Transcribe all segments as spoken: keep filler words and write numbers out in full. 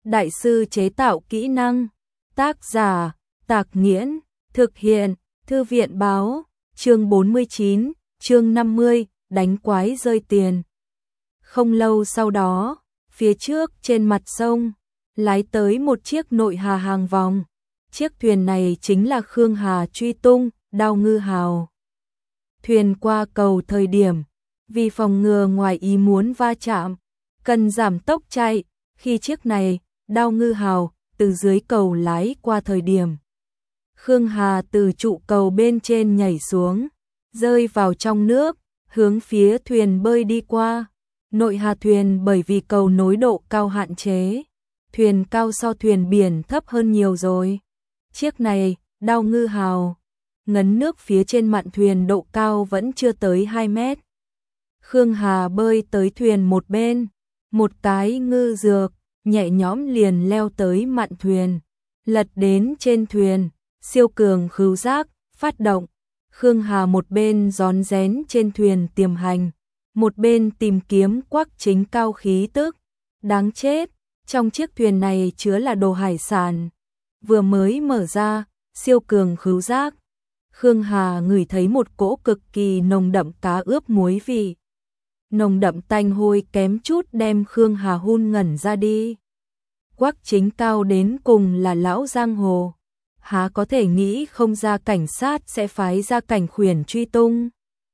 đại sư chế tạo kỹ năng. Tác giả, Tạc Nghiễn, thực hiện, Thư viện Báo, chương bốn mươi chín, chương năm mươi, đánh quái rơi tiền. Không lâu sau đó, phía trước trên mặt sông, lái tới một chiếc nội hà hàng vòng. Chiếc thuyền này chính là Khương Hà truy tung, Đao Ngư Hào. Thuyền qua cầu thời điểm, vì phòng ngừa ngoài ý muốn va chạm, cần giảm tốc chạy, khi chiếc này, Đao Ngư Hào, từ dưới cầu lái qua thời điểm. Khương Hà từ trụ cầu bên trên nhảy xuống, rơi vào trong nước, hướng phía thuyền bơi đi qua. Nội hà thuyền bởi vì cầu nối độ cao hạn chế, thuyền cao so thuyền biển thấp hơn nhiều rồi. Chiếc này, Đao Ngư Hào, ngấn nước phía trên mạn thuyền độ cao vẫn chưa tới hai mét. Khương Hà bơi tới thuyền một bên, một cái ngư dược, nhẹ nhõm liền leo tới mạn thuyền, lật đến trên thuyền, siêu cường khứu giác, phát động. Khương Hà một bên rón rén trên thuyền tiềm hành, một bên tìm kiếm Quách Chính Cao khí tức. Đáng chết, trong chiếc thuyền này chứa là đồ hải sản, vừa mới mở ra, siêu cường khứu giác. Khương Hà ngửi thấy một cỗ cực kỳ nồng đậm cá ướp muối vị. Nồng đậm tanh hôi kém chút đem Khương Hà hun ngẩn ra đi. Quách Chính Cao đến cùng là lão giang hồ, há có thể nghĩ không ra cảnh sát sẽ phái ra cảnh khuyển truy tung.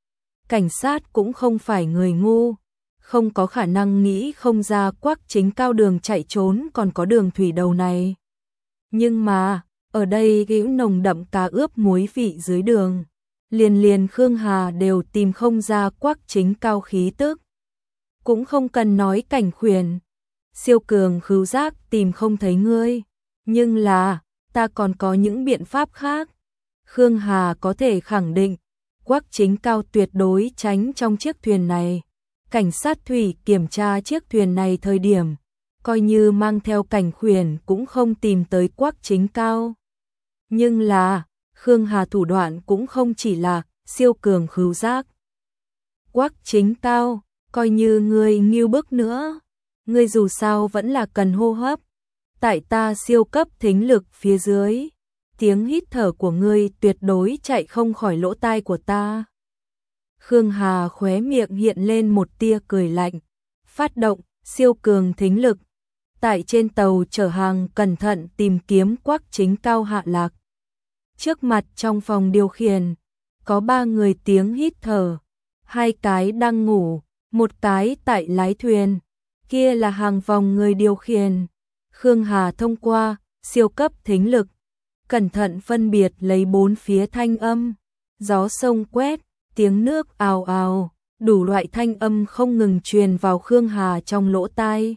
Cảnh sát cũng không phải người ngu, không có khả năng nghĩ không ra Quách Chính Cao đường chạy trốn còn có đường thủy đầu này. Nhưng mà, ở đây hữu nồng đậm cá ướp muối vị dưới đường, liền liền Khương Hà đều tìm không ra Quách Chính Cao khí tức. Cũng không cần nói cảnh khuyển, siêu cường khứu giác tìm không thấy ngươi, nhưng là, ta còn có những biện pháp khác. Khương Hà có thể khẳng định, Quách Chính Cao tuyệt đối tránh trong chiếc thuyền này. Cảnh sát thủy kiểm tra chiếc thuyền này thời điểm, coi như mang theo cảnh khuyển cũng không tìm tới Quách Chính Cao. Nhưng là, Khương Hà thủ đoạn cũng không chỉ là siêu cường khứu giác. Quách Chính Cao, coi như ngươi nghiêu bức nữa, ngươi dù sao vẫn là cần hô hấp. Tại ta siêu cấp thính lực phía dưới, tiếng hít thở của ngươi tuyệt đối chạy không khỏi lỗ tai của ta. Khương Hà khóe miệng hiện lên một tia cười lạnh, phát động siêu cường thính lực. Tại trên tàu chở hàng cẩn thận tìm kiếm Quách Chính Cao hạ lạc. Trước mặt trong phòng điều khiển, có ba người tiếng hít thở, hai cái đang ngủ, một cái tại lái thuyền, kia là hàng vòng người điều khiển. Khương Hà thông qua siêu cấp thính lực, cẩn thận phân biệt lấy bốn phía thanh âm, gió sông quét, tiếng nước ào ào, đủ loại thanh âm không ngừng truyền vào Khương Hà trong lỗ tai.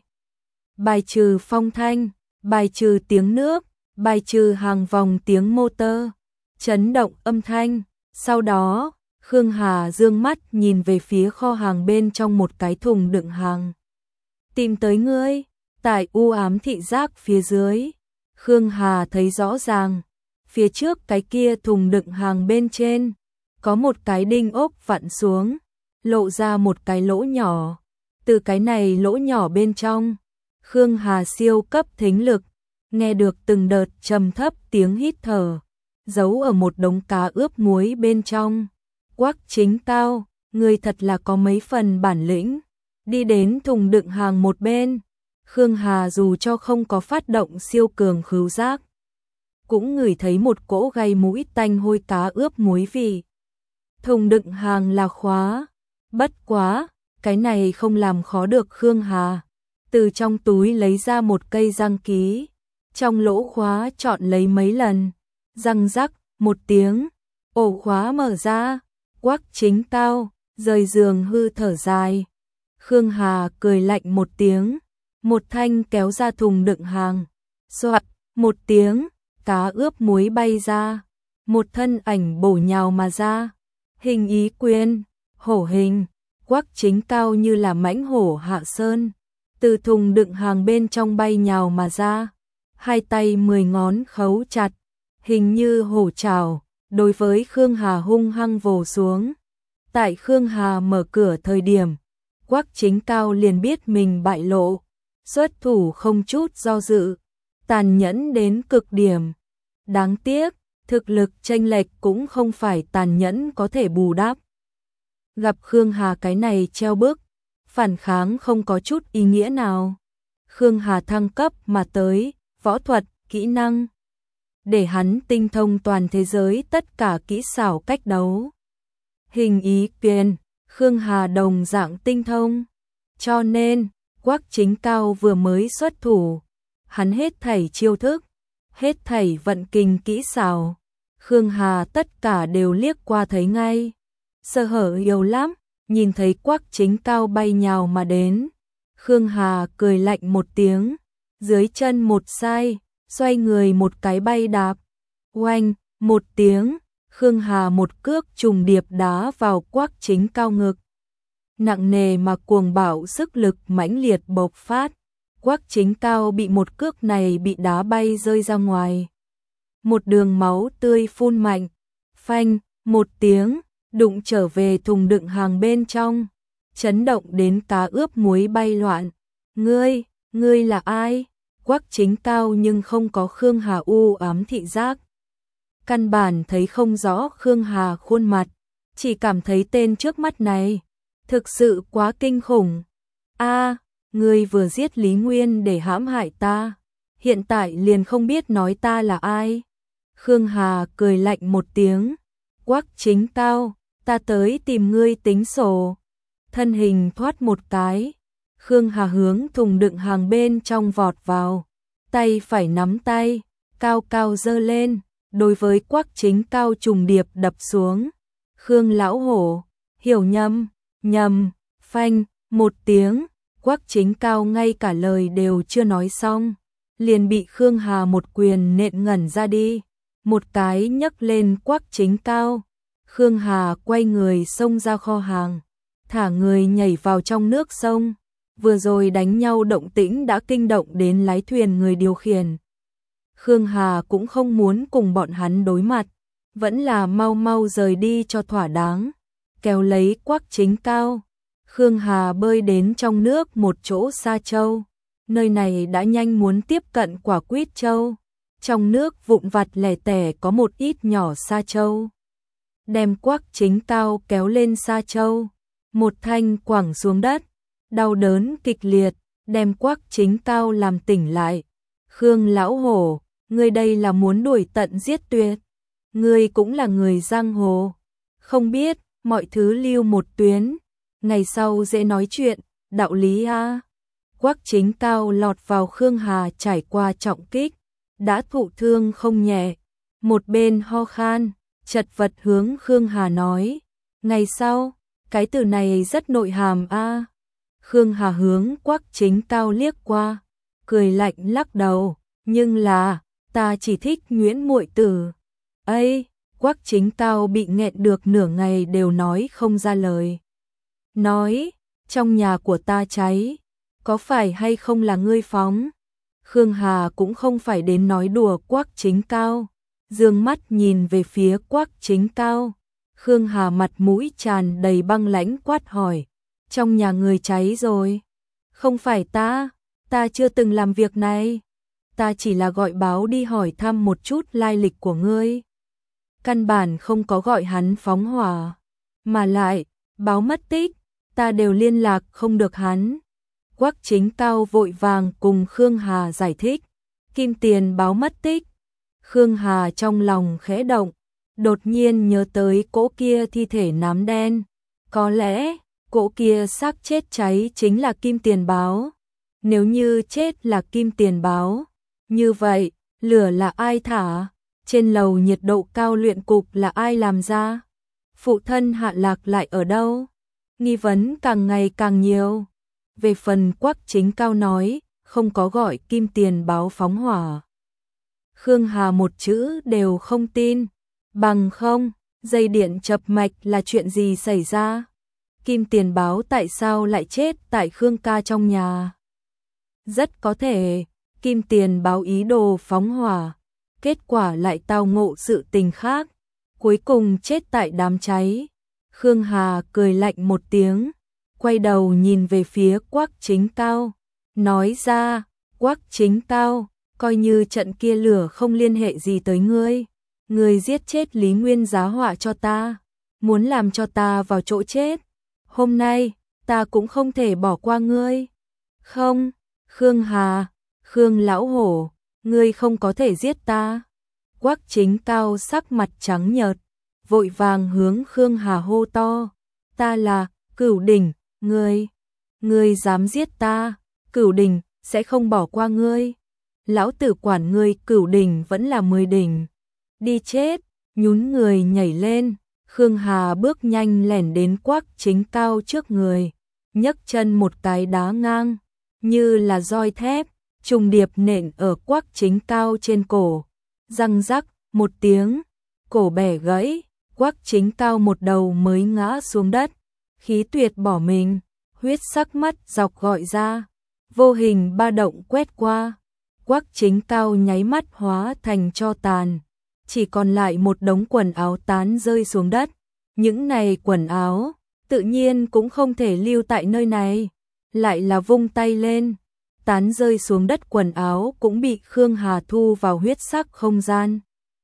Bài trừ phong thanh, bài trừ tiếng nước, bài trừ hàng vòng tiếng motor, chấn động âm thanh. Sau đó, Khương Hà dương mắt nhìn về phía kho hàng bên trong một cái thùng đựng hàng. Tìm tới ngươi, tại u ám thị giác phía dưới, Khương Hà thấy rõ ràng, phía trước cái kia thùng đựng hàng bên trên, có một cái đinh ốp vặn xuống, lộ ra một cái lỗ nhỏ. Từ cái này lỗ nhỏ bên trong, Khương Hà siêu cấp thính lực, nghe được từng đợt trầm thấp tiếng hít thở, giấu ở một đống cá ướp muối bên trong. Quách Chính Cao, người thật là có mấy phần bản lĩnh. Đi đến thùng đựng hàng một bên, Khương Hà dù cho không có phát động siêu cường khứu giác, cũng ngửi thấy một cỗ gây mũi tanh hôi cá ướp muối vị. Thùng đựng hàng là khóa, bất quá, cái này không làm khó được Khương Hà. Từ trong túi lấy ra một cây răng ký, trong lỗ khóa chọn lấy mấy lần, răng rắc một tiếng, ổ khóa mở ra. Quách Chính Cao, rời giường hư thở dài. Khương Hà cười lạnh một tiếng, một thanh kéo ra thùng đựng hàng, xoạt một tiếng, cá ướp muối bay ra, một thân ảnh bổ nhào mà ra, hình ý quyên, hổ hình. Quách Chính Cao như là mãnh hổ hạ sơn, từ thùng đựng hàng bên trong bay nhào mà ra, hai tay mười ngón khấu chặt, hình như hổ trảo, đối với Khương Hà hung hăng vồ xuống. Tại Khương Hà mở cửa thời điểm, Quách Chính Cao liền biết mình bại lộ, xuất thủ không chút do dự, tàn nhẫn đến cực điểm. Đáng tiếc, thực lực chênh lệch cũng không phải tàn nhẫn có thể bù đắp. Gặp Khương Hà cái này treo bức, phản kháng không có chút ý nghĩa nào. Khương Hà thăng cấp mà tới, võ thuật, kỹ năng, để hắn tinh thông toàn thế giới tất cả kỹ xảo cách đấu. Hình ý quyền, Khương Hà đồng dạng tinh thông. Cho nên, Quách Chính Cao vừa mới xuất thủ, hắn hết thảy chiêu thức, hết thảy vận kình kỹ xảo, Khương Hà tất cả đều liếc qua thấy ngay. Sơ hở yếu lắm, nhìn thấy Quách Chính Cao bay nhào mà đến. Khương Hà cười lạnh một tiếng, dưới chân một sai, xoay người một cái bay đạp. Oanh, một tiếng, Khương Hà một cước trùng điệp đá vào Quách Chính Cao ngực. Nặng nề mà cuồng bạo sức lực mãnh liệt bộc phát. Quách Chính Cao bị một cước này bị đá bay rơi ra ngoài. Một đường máu tươi phun mạnh, phanh, một tiếng, đụng trở về thùng đựng hàng bên trong, chấn động đến cá ướp muối bay loạn. Ngươi, ngươi là ai? Quách Chính Cao nhưng không có Khương Hà u ám thị giác. Căn bản thấy không rõ Khương Hà khuôn mặt, chỉ cảm thấy tên trước mắt này thực sự quá kinh khủng. A, ngươi vừa giết Lý Nguyên để hãm hại ta, hiện tại liền không biết nói ta là ai. Khương Hà cười lạnh một tiếng, Quách Chính Cao, ta tới tìm ngươi tính sổ. Thân hình thoát một cái, Khương Hà hướng thùng đựng hàng bên trong vọt vào, tay phải nắm tay, cao cao giơ lên, đối với Quách Chính Cao trùng điệp đập xuống. Khương lão hổ, hiểu nhầm, nhầm, phanh, một tiếng, Quách Chính Cao ngay cả lời đều chưa nói xong, liền bị Khương Hà một quyền nện ngẩn ra đi. Một cái nhấc lên Quách Chính Cao, Khương Hà quay người xông ra kho hàng, thả người nhảy vào trong nước sông. Vừa rồi đánh nhau động tĩnh đã kinh động đến lái thuyền người điều khiển. Khương Hà cũng không muốn cùng bọn hắn đối mặt, vẫn là mau mau rời đi cho thỏa đáng. Kéo lấy Quách Chính Cao, Khương Hà bơi đến trong nước một chỗ Sa Châu. Nơi này đã nhanh muốn tiếp cận Quả Quýt Châu. Trong nước vụn vặt lẻ tẻ có một ít nhỏ sa châu. Đem Quách Chính Cao kéo lên sa châu, một thanh quẳng xuống đất, đau đớn kịch liệt, đem Quách Chính Cao làm tỉnh lại. Khương lão hổ, ngươi đây là muốn đuổi tận giết tuyệt. Ngươi cũng là người giang hồ, không biết, mọi thứ lưu một tuyến, ngày sau dễ nói chuyện, đạo lý a. Quách Chính Cao lọt vào Khương Hà trải qua trọng kích, đã thụ thương không nhẹ, một bên ho khan, chật vật hướng Khương Hà nói, ngày sau, cái từ này rất nội hàm a. Khương Hà hướng Quách Chính Cao liếc qua, cười lạnh lắc đầu, nhưng là, ta chỉ thích Nguyễn muội tử. Ây, Quách Chính Cao bị nghẹn được nửa ngày đều nói không ra lời. Nói, trong nhà của ta cháy, có phải hay không là ngươi phóng? Khương Hà cũng không phải đến nói đùa Quách Chính Cao, dương mắt nhìn về phía Quách Chính Cao. Khương Hà mặt mũi tràn đầy băng lãnh quát hỏi, trong nhà người cháy rồi? Không phải ta, ta chưa từng làm việc này, ta chỉ là gọi báo đi hỏi thăm một chút lai lịch của ngươi. Căn bản không có gọi hắn phóng hỏa, mà lại, báo mất tích, ta đều liên lạc không được hắn. Quách Chính Cao vội vàng cùng Khương Hà giải thích, kim tiền báo mất tích. Khương Hà trong lòng khẽ động, đột nhiên nhớ tới cỗ kia thi thể nám đen. Có lẽ, cỗ kia xác chết cháy chính là kim tiền báo. Nếu như chết là kim tiền báo, như vậy, lửa là ai thả? Trên lầu nhiệt độ cao luyện cục là ai làm ra? Phụ thân Hạ Lạc lại ở đâu? Nghi vấn càng ngày càng nhiều. Về phần Quách Chính Cao nói, không có gọi kim tiền báo phóng hỏa. Khương Hà một chữ đều không tin, bằng không, dây điện chập mạch là chuyện gì xảy ra? Kim tiền báo tại sao lại chết tại Khương ca trong nhà? Rất có thể, kim tiền báo ý đồ phóng hỏa, kết quả lại tao ngộ sự tình khác, cuối cùng chết tại đám cháy. Khương Hà cười lạnh một tiếng, quay đầu nhìn về phía Quách Chính Cao, nói ra, Quách Chính Cao, coi như trận kia lửa không liên hệ gì tới ngươi. Ngươi giết chết Lý Nguyên Giá Họa cho ta, muốn làm cho ta vào chỗ chết. Hôm nay, ta cũng không thể bỏ qua ngươi. Không, Khương Hà, Khương Lão Hổ, ngươi không có thể giết ta. Quách Chính Cao sắc mặt trắng nhợt, vội vàng hướng Khương Hà hô to. Ta là Cửu Đỉnh, ngươi, ngươi dám giết ta, Cửu Đỉnh sẽ không bỏ qua ngươi. Lão tử quản ngươi Cửu Đỉnh vẫn là mười đỉnh. Đi chết, nhún người nhảy lên, Khương Hà bước nhanh lẻn đến Quách Chính Cao trước người, nhấc chân một cái đá ngang, như là roi thép, trùng điệp nện ở Quách Chính Cao trên cổ. Răng rắc, một tiếng, cổ bẻ gãy, Quách Chính Cao một đầu mới ngã xuống đất, khí tuyệt bỏ mình, huyết sắc mắt dọc gọi ra, vô hình ba động quét qua. Quách Chính Cao nháy mắt hóa thành tro tàn, chỉ còn lại một đống quần áo tán rơi xuống đất. Những này quần áo, tự nhiên cũng không thể lưu tại nơi này, lại là vung tay lên, tán rơi xuống đất quần áo cũng bị Khương Hà thu vào huyết sắc không gian.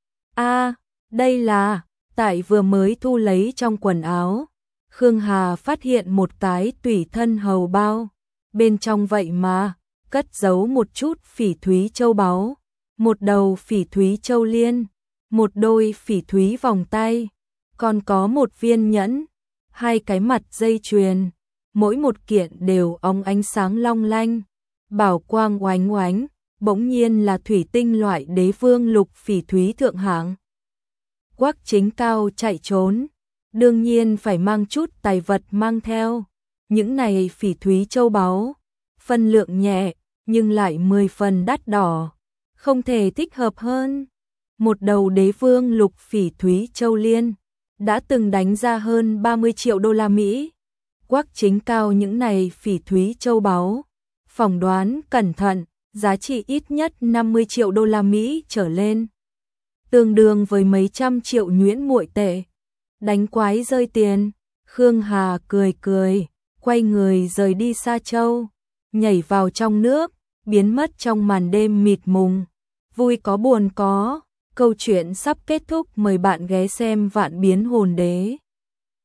A, đây là, tại vừa mới thu lấy trong quần áo, Khương Hà phát hiện một cái tùy thân hầu bao, bên trong vậy mà cất giấu một chút phỉ thúy châu báu, một đầu phỉ thúy châu liên, một đôi phỉ thúy vòng tay, còn có một viên nhẫn, hai cái mặt dây chuyền, mỗi một kiện đều óng ánh sáng long lanh, bảo quang oánh oánh, bỗng nhiên là thủy tinh loại đế vương lục phỉ thúy thượng hạng. Quách Chính Cao chạy trốn, đương nhiên phải mang chút tài vật mang theo, những này phỉ thúy châu báu, phân lượng nhẹ, nhưng lại mười phần đắt đỏ, không thể thích hợp hơn. Một đầu đế vương lục phỉ thúy châu liên, đã từng đánh ra hơn ba mươi triệu đô la Mỹ. Quách Chính Cao những này phỉ thúy châu báu, phỏng đoán cẩn thận, giá trị ít nhất năm mươi triệu đô la Mỹ trở lên, tương đương với mấy trăm triệu nhuyễn muội tệ. Đánh quái rơi tiền, Khương Hà cười cười, quay người rời đi Sa Châu, nhảy vào trong nước, biến mất trong màn đêm mịt mùng. Vui có buồn có, câu chuyện sắp kết thúc, mời bạn ghé xem Vạn Biến Hồn Đế.